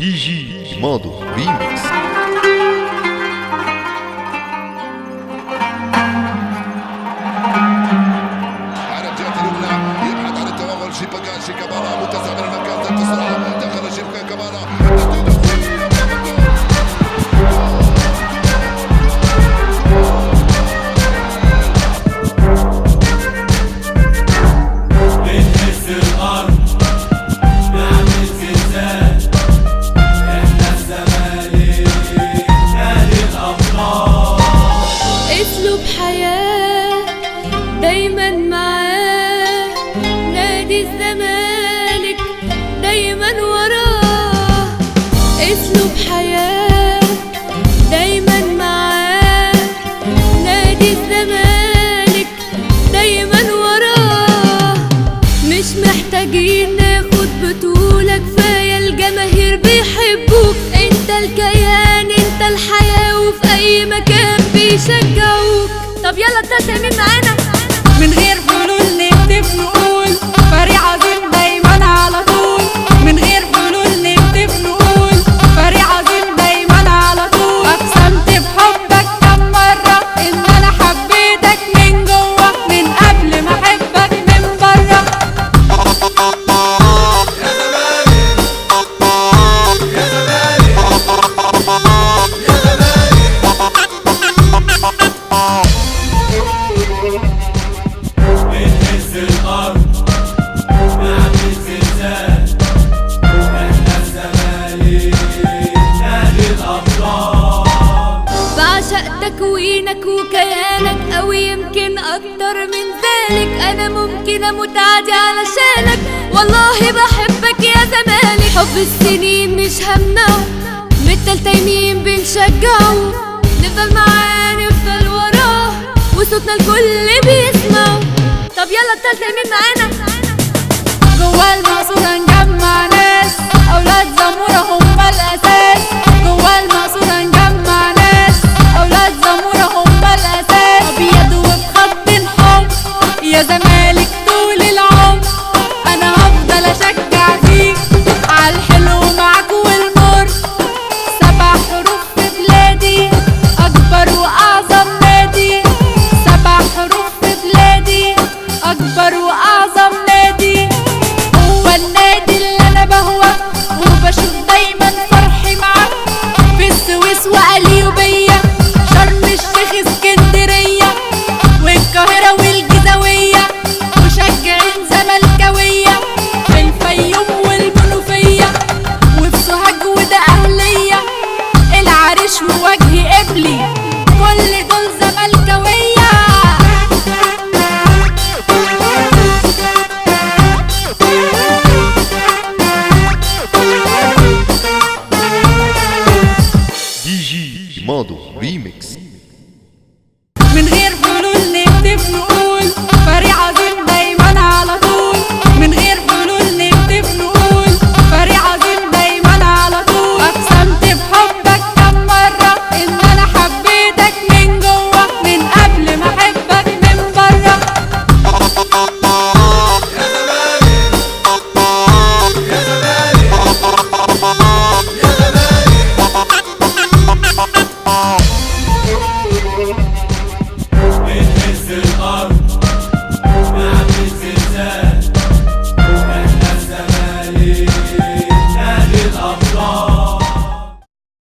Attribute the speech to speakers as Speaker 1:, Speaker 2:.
Speaker 1: دي جي ماضو ريميكس.
Speaker 2: على الجهة اليمنى يبحث عن التوغل شيباغاشي كامارا متسع من المكان ذات السرعة دخل شيبكا كامارا
Speaker 3: دايما معاه نادي الزمالك، دايما وراه اسلوب حياة. دايما معاه نادي الزمالك، دايما وراه. مش محتاجين ناخد بطولة، كفاية الجماهير بيحبوك. انت الكيان، انت الحياة، وفي اي مكان بيشجعوك. طب يلا اتسق مين معانا؟
Speaker 4: من غير حلول نكتب نقول فريق عظيم دايما على طول. من غير حلول نكتب نقول فريق عظيم دايما على طول. اقسمت بحبك كم مرة ان انا حبيتك من جوه، من قبل ما احبك من بره.
Speaker 2: يا زمالك يا زمالك يا زمالك.
Speaker 5: بنهز الأرض نعمل زلزال، احنا الزمالك نادي الأبطال.
Speaker 3: بعشق تكوينك وكيانك أوي، يمكن أكتر من ذلك. أنا ممكن أموت عادي علشانك، والله بحبك يا زمالك. حب السنين مش همنعه، مثل تايمين بنشجعه. نفضل معاه نفضل وراه، وصوتنا الكل بيسمعه. طب يلا التالتة مين معانا؟
Speaker 4: جوا المقصورة